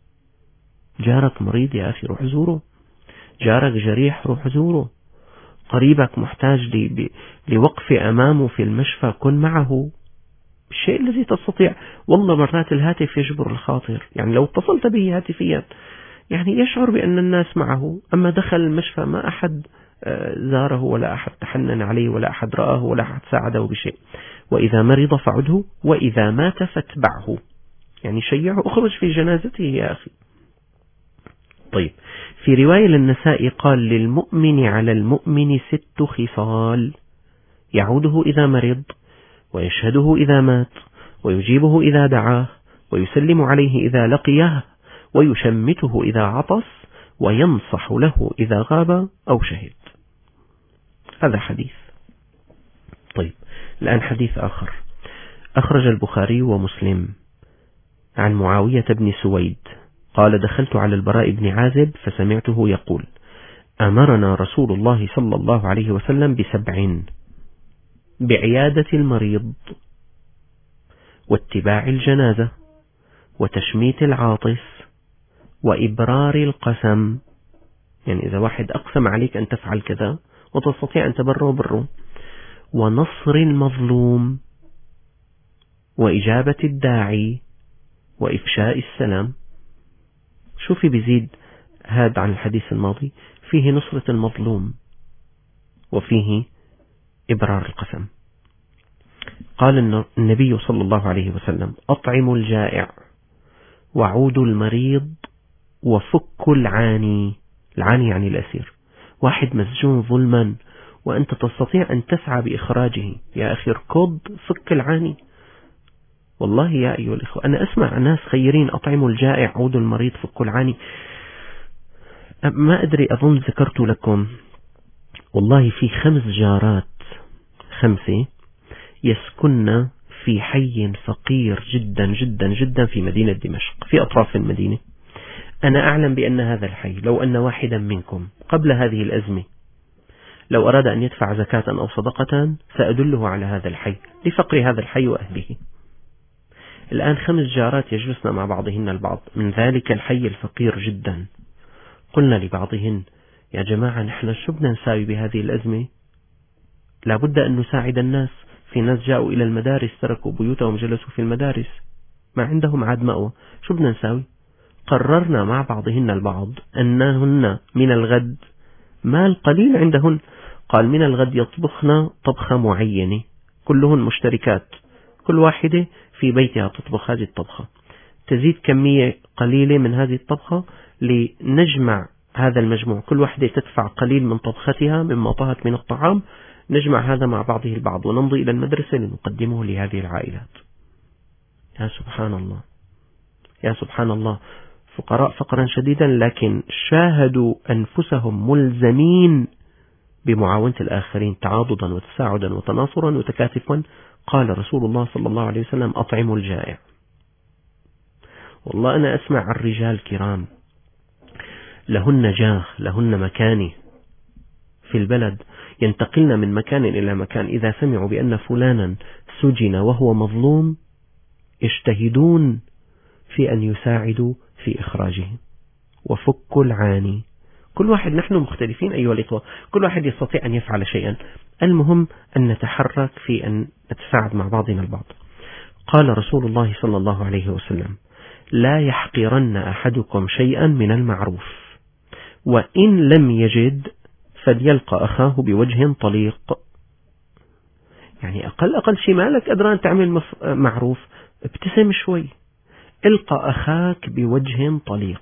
جارك مريض يا أخي روح زوره، جارك جريح روح زوره، قريبك محتاج لوقف أمامه في المشفى كن معه بالشيء الذي تستطيع. والله مرات الهاتف يجبر الخاطر، يعني لو اتصلت به هاتفيا يعني يشعر بأن الناس معه. أما دخل المشفى ما أحد زاره ولا أحد تحنن عليه ولا أحد رآه ولا أحد ساعده بشيء. وإذا مرض فعده، وإذا مات فاتبعه، يعني شيعه، أخرج في جنازته يا أخي. طيب، في رواية للنسائي قال: للمؤمن على المؤمن 6 خصال: يعوده إذا مرض، ويشهده إذا مات، ويجيبه إذا دعاه، ويسلم عليه إذا لقيه، ويشمته إذا عطس، وينصح له إذا غاب أو شهد. هذا حديث. طيب، الآن حديث آخر. أخرج البخاري ومسلم عن معاوية بن سويد قال: دخلت على البراء بن عازب فسمعته يقول: أمرنا رسول الله صلى الله عليه وسلم ب7: بعيادة المريض، واتباع الجنازة، وتشميت العاطس، وإبرار القسم، يعني إذا واحد أقسم عليك أن تفعل كذا وتستطيع أن تبره بره، ونصر المظلوم، وإجابة الداعي، وإفشاء السلام. شوفي بيزيد هذا عن الحديث الماضي، فيه نصرة المظلوم وفيه إبرار القسم. قال النبي صلى الله عليه وسلم: أطعموا الجائع، وعودوا المريض، وفكوا العاني. العاني يعني الأسير، واحد مسجون ظلما وأنت تستطيع أن تسعى بإخراجه، يا أخي اركض فك العاني. والله يا أيها الإخوة أنا أسمع ناس خيرين: أطعموا الجائع، عودوا المريض، فكوا العاني. ما أدري، أظن ذكرت لكم والله في 5 جارات، 5 يسكن في حي فقير جدا جدا جدا في مدينة دمشق، في أطراف المدينة. أنا أعلم بأن هذا الحي لو أن واحدا منكم قبل هذه الأزمة لو أراد أن يدفع زكاة أو صدقة سأدله على هذا الحي لفقر هذا الحي وأهله. الآن 5 جارات يجلسن مع بعضهن البعض من ذلك الحي الفقير جدا. قلنا لبعضهن يا جماعة نحن شو بدنا نساوي بهذه الأزمة؟ لابد أن نساعد الناس. في ناس جاءوا إلى المدارس تركوا بيوتهم جلسوا في المدارس ما عندهم عاد مأوى. شو بدنا نساوي؟ قررنا مع بعضهن البعض أنهن من الغد مال قليل عندهن، قال من الغد يطبخن طبخة معينة كلهن مشتركات، كل واحدة في بيتها تطبخ هذه الطبخة، تزيد كمية قليلة من هذه الطبخة لنجمع هذا المجموع، كل واحدة تدفع قليل من طبختها مما طهت من الطعام، نجمع هذا مع بعضه البعض ونمضي إلى المدرسة لنقدمه لهذه العائلات. يا سبحان الله، يا سبحان الله، فقراء فقرا شديدا لكن شاهدوا أنفسهم ملزمين بمعاونة الآخرين تعاضدا وتساعدا وتناصرا وتكاتفا. قال رسول الله صلى الله عليه وسلم أطعموا الجائع. والله أنا أسمع عن رجال كرام لهن جاه لهن مكانه في البلد، ينتقلن من مكان إلى مكان، إذا سمعوا بأن فلانا سجن وهو مظلوم يجتهدون في أن يساعدوا في إخراجه وفك العاني. كل واحد، نحن مختلفين أيها الإخوة، كل واحد يستطيع أن يفعل شيئا، المهم أن نتحرك في أن نتساعد مع بعضنا البعض. قال رسول الله صلى الله عليه وسلم لا يحقرن أحدكم شيئا من المعروف وإن لم يجد فليلقى أخاه بوجه طليق. يعني أقل شيء مالك أدران تعمل معروف، ابتسم شوي، القى أخاك بوجه طليق.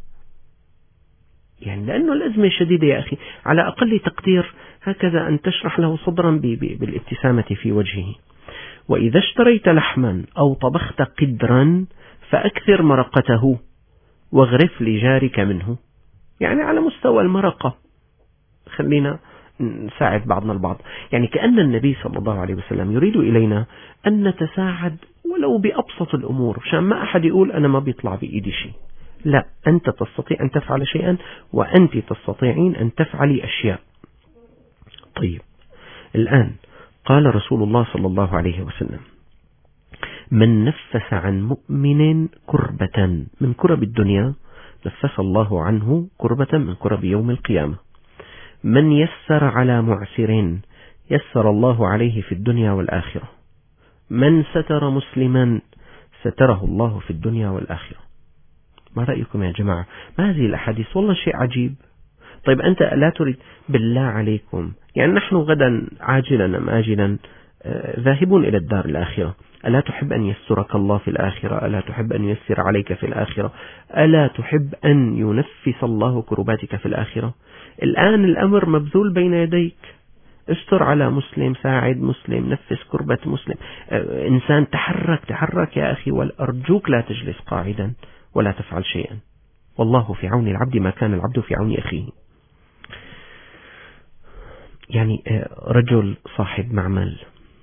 يعني لأنه الأزمة شديدة يا أخي، على أقل تقدير هكذا أن تشرح له صدرا بالابتسامة في وجهه. وإذا اشتريت لحما أو طبخت قدرا فأكثر مرقته واغرف لجارك منه. يعني على مستوى المرقة خلينا نساعد بعضنا البعض. يعني كأن النبي صلى الله عليه وسلم يريد إلينا أن نتساعد ولو بأبسط الأمور، عشان ما أحد يقول أنا ما بيطلع بإيدي شيء. لا، أنت تستطيع أن تفعل شيئا وأنت تستطيعين أن تفعلي أشياء. طيب، الآن قال رسول الله صلى الله عليه وسلم من نفس عن مؤمن كربة من كرب الدنيا نفس الله عنه كربة من كرب يوم القيامة. من يسر على معسر يسر الله عليه في الدنيا والآخرة. من ستر مسلما ستره الله في الدنيا والآخرة. ما رأيكم يا جماعة؟ ما هذه الأحاديث؟ والله شيء عجيب. طيب أنت لا تريد بالله عليكم، يعني نحن غدا عاجلا أم آجلا ذاهبون إلى الدار الآخرة، ألا تحب أن يسرك الله في الآخرة؟ ألا تحب أن يسر عليك في الآخرة؟ ألا تحب أن ينفس الله كرباتك في الآخرة؟ الآن الأمر مبذول بين يديك، استر على مسلم، ساعد مسلم، نفس كربة مسلم، إنسان تحرك يا أخي، وأرجوك لا تجلس قاعدا ولا تفعل شيئا. والله في عون العبد ما كان العبد في عون أخيه. يعني رجل صاحب معمل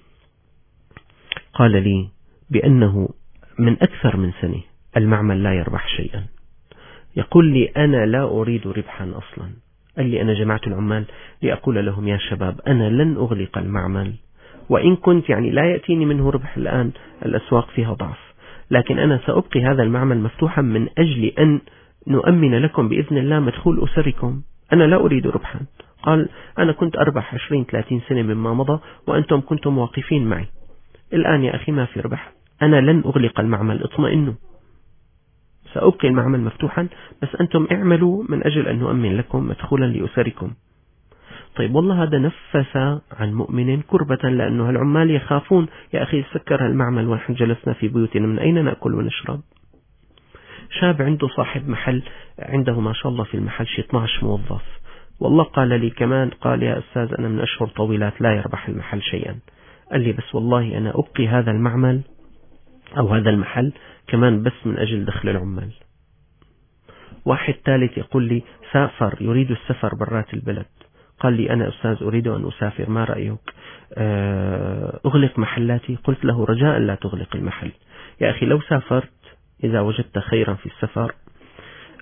قال لي بأنه من أكثر من سنة المعمل لا يربح شيئا. يقول لي أنا لا أريد ربحا أصلا. قال لي أنا جمعت العمال لأقول لهم يا شباب أنا لن أغلق المعمل، وإن كنت يعني لا يأتيني منه ربح الآن، الأسواق فيها ضعف، لكن أنا سأبقي هذا المعمل مفتوحا من أجل أن نؤمن لكم بإذن الله مدخول أسركم. أنا لا أريد ربحا. قال أنا كنت أربح 20-30 سنة مما مضى وأنتم كنتم واقفين معي. الآن يا أخي ما في ربح، أنا لن أغلق المعمل، اطمئنوا، سأبقي المعمل مفتوحا، بس أنتم اعملوا من أجل أن نؤمن لكم مدخولا لأسركم. طيب والله هذا نفس عن مؤمن كربة، لأنه العمال يخافون يا أخي سكر المعمل ونحن جلسنا في بيوتنا من أين نأكل ونشرب. شاب عنده صاحب محل، عنده ما شاء الله في المحل شي 12 موظف، والله قال لي كمان، قال يا أستاذ أنا من أشهر طويلات لا يربح المحل شيئا. قال لي بس والله أنا أبقي هذا المعمل أو هذا المحل كمان بس من أجل دخل العمال. واحد ثالث يقول لي سافر، يريد السفر برات البلد، قال لي أنا أستاذ أريد أن أسافر، ما رأيك أغلق محلاتي؟ قلت له رجاء لا تغلق المحل يا أخي، لو سافرت إذا وجدت خيرا في السفر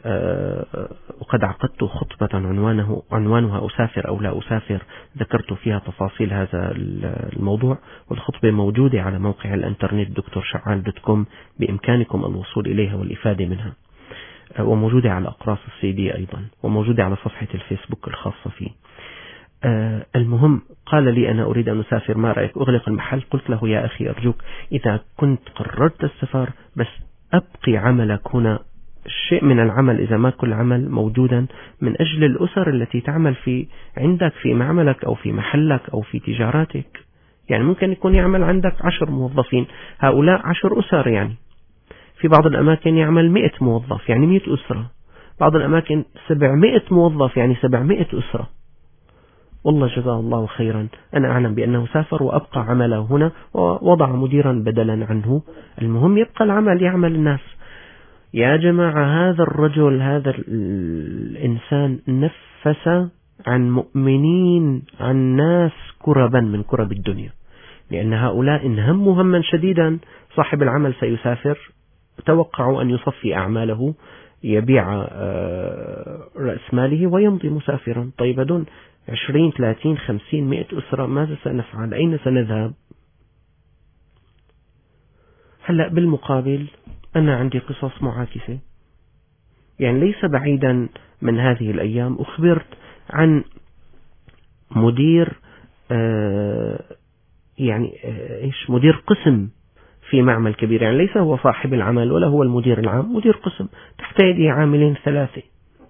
وقد عقدت خطبة عنوانها أسافر أو لا أسافر، ذكرت فيها تفاصيل هذا الموضوع، والخطبة موجودة على موقع الانترنت drshaccal.com، بإمكانكم الوصول إليها والإفادة منها، وموجودة على أقراص السيدي أيضا، وموجودة على صفحة الفيسبوك الخاصة فيه. المهم، قال لي أنا أريد أن أسافر، ما رأيك أغلق المحل؟ قلت له يا أخي أرجوك، إذا كنت قررت السفر بس أبقي عملك هنا، شيء من العمل إذا ما كل عمل موجودا من أجل الأسر التي تعمل في عندك في معملك أو في محلك أو في تجاراتك. يعني ممكن يكون يعمل عندك 10 موظفين، هؤلاء 10 أسر، يعني في بعض الأماكن يعمل 100 موظف يعني 100 أسرة، بعض الأماكن 700 موظف يعني 700 أسرة. والله جزاه الله خيرا، أنا أعلم بأنه سافر وأبقى عمله هنا ووضع مديرا بدلا عنه. المهم يبقى العمل يعمل الناس. يا جماعة، هذا الرجل، هذا الإنسان نفس عن مؤمنين، عن ناس كربا من كرب الدنيا، لأن هؤلاء إن هموا هما شديدا صاحب العمل سيسافر، توقعوا أن يصفي أعماله، يبيع رأس ماله ويمضي مسافرا. طيب هدول 20 30 50 100 أسرة، ماذا سنفعل؟ أين سنذهب؟ هلأ بالمقابل أنا عندي قصص معاكسة، يعني ليس بعيدا من هذه الأيام أخبرت عن مدير مدير قسم في معمل كبير، يعني ليس هو صاحب العمل ولا هو المدير العام، مدير قسم تحت يده عاملين 3،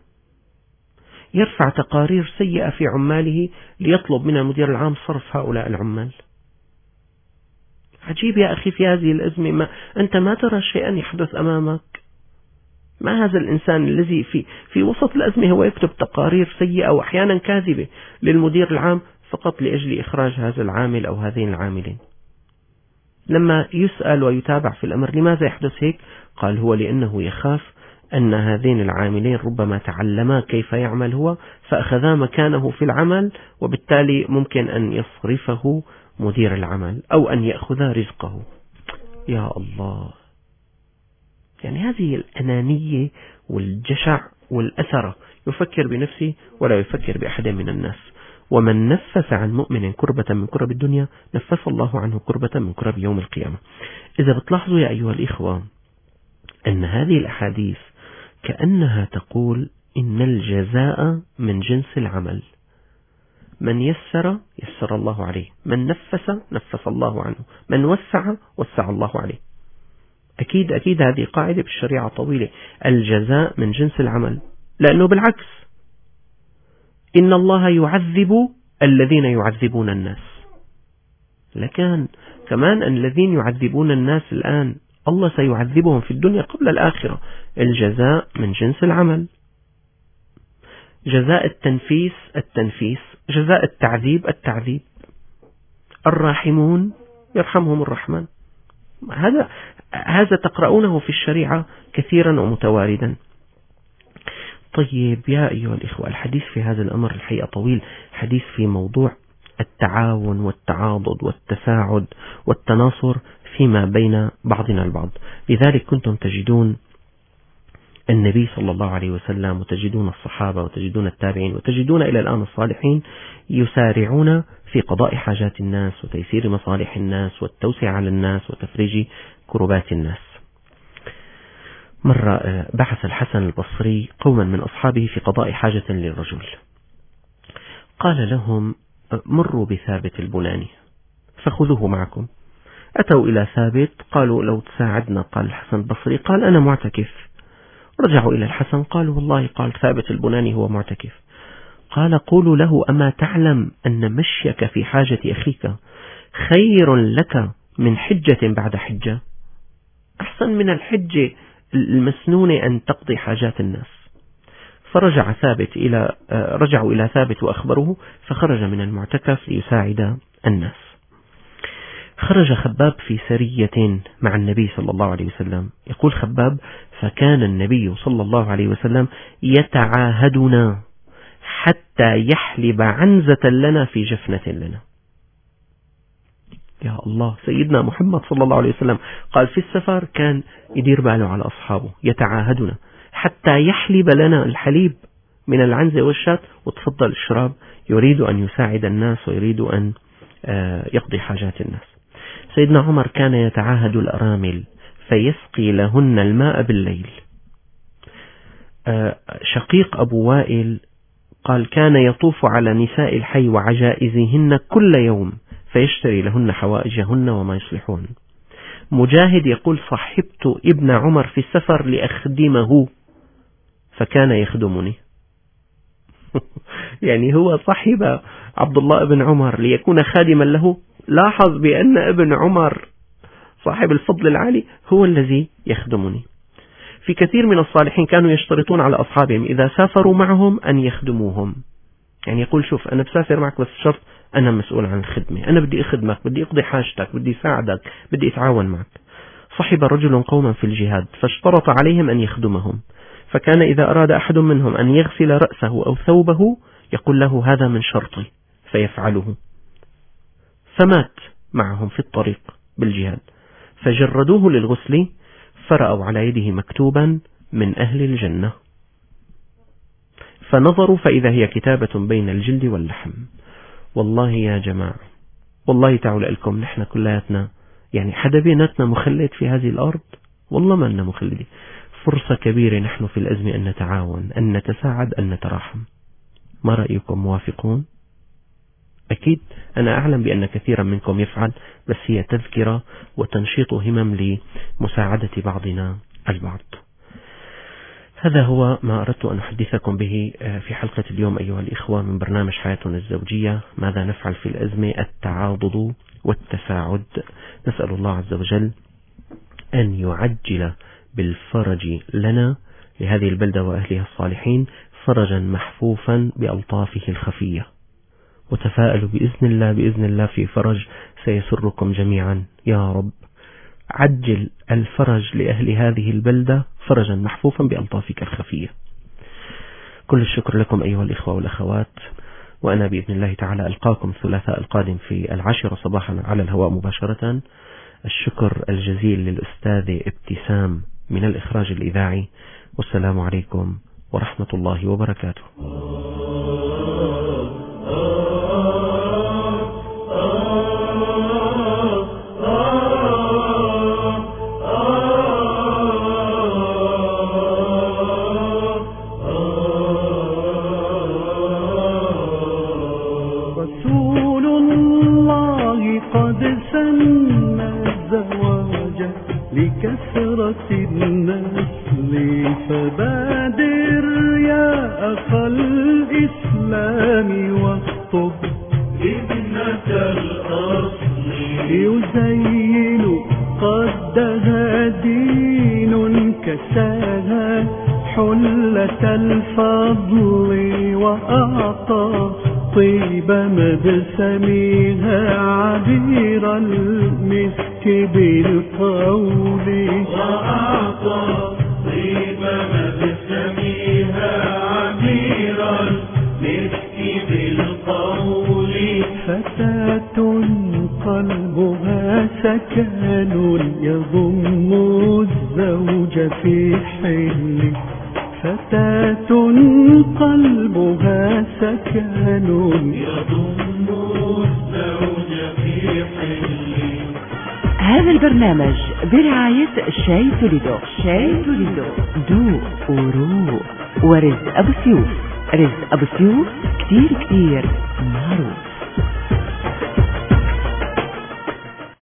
يرفع تقارير سيئة في عماله ليطلب من المدير العام صرف هؤلاء العمال. عجيب يا أخي، في هذه الأزمة أنت ما ترى شيئا يحدث أمامك؟ ما هذا الإنسان الذي في وسط الأزمة هو يكتب تقارير سيئة وأحيانا كاذبة للمدير العام فقط لأجل إخراج هذا العامل أو هذين العاملين؟ لما يسأل ويتابع في الأمر لماذا يحدث هيك، قال هو لأنه يخاف أن هذين العاملين ربما تعلما كيف يعمل هو فأخذا مكانه في العمل، وبالتالي ممكن أن يصرفه مدير العمل أو أن يأخذ رزقه. يا الله، يعني هذه الأنانية والجشع والأثرة، يفكر بنفسه ولا يفكر بأحد من الناس. ومن نفس عن مؤمن كربة من كرب الدنيا نفس الله عنه كربة من كرب يوم القيامة. إذا بتلاحظوا يا أيها الإخوة أن هذه الأحاديث كأنها تقول إن الجزاء من جنس العمل، من يسر يسر الله عليه، من نفس نفس الله عنه، من وسع وسع الله عليه. أكيد هذه قاعدة بالشريعة طويلة، الجزاء من جنس العمل، لأنه بالعكس إن الله يعذب الذين يعذبون الناس، لكن كمان الذين يعذبون الناس الآن الله سيعذبهم في الدنيا قبل الآخرة. الجزاء من جنس العمل، جزاء التنفيس، جزاء التعذيب. الراحمون يرحمهم الرحمن. هذا تقرؤونه في الشريعة كثيرا ومتواردا. طيب يا أيها الإخوة، الحديث في هذا الأمر الحقيقة طويل، حديث في موضوع التعاون والتعاضد والتساعد والتناصر فيما بين بعضنا البعض. لذلك كنتم تجدون النبي صلى الله عليه وسلم، وتجدون الصحابة، وتجدون التابعين، وتجدون إلى الآن الصالحين يسارعون في قضاء حاجات الناس وتيسير مصالح الناس والتوسع على الناس وتفريج كربات الناس. مرة بعث الحسن البصري قوما من أصحابه في قضاء حاجة للرجل، قال لهم مروا بثابت البناني فخذوه معكم. أتوا إلى ثابت، قالوا لو تساعدنا. قال الحسن البصري قال أنا معتكف. رجعوا إلى الحسن قالوا والله قال ثابت البناني هو معتكف. قال قولوا له أما تعلم أن مشيك في حاجة أخيك خير لك من حجة بعد حجة؟ أحسن من الحجة المسنونة أن تقضي حاجات الناس. رجعوا إلى ثابت وأخبروه، فخرج من المعتكف ليساعد الناس. خرج خباب في سرية مع النبي صلى الله عليه وسلم. يقول خباب فكان النبي صلى الله عليه وسلم يتعاهدنا حتى يحلب عنزة لنا في جفنة لنا. يا الله، سيدنا محمد صلى الله عليه وسلم قال في السفر كان يدير باله على أصحابه، يتعاهدنا حتى يحلب لنا الحليب من العنزة والشاة وتفضل الشراب. يريد أن يساعد الناس ويريد أن يقضي حاجات الناس. سيدنا عمر كان يتعاهد الأرامل فيسقي لهن الماء بالليل. شقيق أبو وائل قال كان يطوف على نساء الحي وعجائزهن كل يوم فيشتري لهن حوائجهن وما يصلحون. مجاهد يقول صحبت ابن عمر في السفر لأخدمه فكان يخدمني. يعني هو صحب عبد الله بن عمر ليكون خادما له. لاحظ بأن ابن عمر صاحب الفضل العالي هو الذي يخدمني. في كثير من الصالحين كانوا يشترطون على أصحابهم إذا سافروا معهم أن يخدموهم. يعني يقول شوف أنا بسافر معك بس شرط أنا مسؤول عن الخدمة، أنا بدي أخدمك، بدي أقضي حاجتك، بدي أساعدك، بدي أتعاون معك. صحب رجل قوما في الجهاد فاشترط عليهم أن يخدمهم، فكان إذا أراد أحد منهم أن يغسل رأسه أو ثوبه يقول له هذا من شرطي فيفعله. فمات معهم في الطريق بالجهاد فجردوه للغسل فرأوا على يده مكتوبا من أهل الجنة، فنظروا فإذا هي كتابة بين الجلد واللحم. والله يا جماعة والله تعالى لكم نحن كلياتنا يعني حدا بيناتنا مخلد في هذه الأرض؟ والله ما لنا مخلدين. فرصة كبيرة نحن في الأزمة أن نتعاون، أن نتساعد، أن نتراحم. ما رأيكم، موافقون؟ أكيد أنا أعلم بأن كثيرا منكم يفعل، بس هي تذكرة وتنشيط همم لمساعدة بعضنا البعض. هذا هو ما أردت أن أحدثكم به في حلقة اليوم أيها الإخوة من برنامج حياتنا الزوجية. ماذا نفعل في الأزمة؟ التعاضد والتساعد. نسأل الله عز وجل أن يعجل بالفرج لنا لهذه البلدة وأهلها الصالحين فرجا محفوفا بألطافه الخفية، وتفاءلوا بإذن الله في فرج سيسركم جميعا يا رب. عجل الفرج لأهل هذه البلدة فرجا محفوفا بألطافك الخفية. كل الشكر لكم أيها الإخوة والأخوات، وأنا بإذن الله تعالى ألقاكم الثلاثاء القادم في 10 صباحا على الهواء مباشرة. الشكر الجزيل للأستاذ ابتسام من الإخراج الإذاعي، والسلام عليكم ورحمة الله وبركاته. رسول الله قد سن الزواج لكثرة النسل، فبادر يا أخا الإسلام واخطب ابنة الأصل، يزين قدها دين كساها حلة الفضل، وأعطى طيب مبسمها عبير المسك بالقول، وأعطى طيب مبسمها عبير المسك بالقول. فتاة قلبها سكن يضم الزوج في حله، فتاة قلبها سكن يضم الزوج في حله. هذا البرنامج برعاية شاي توليدو. شاي توليدو دو ورو ورزق أبو سيوف. رزق أبو سيوف كتير معروف.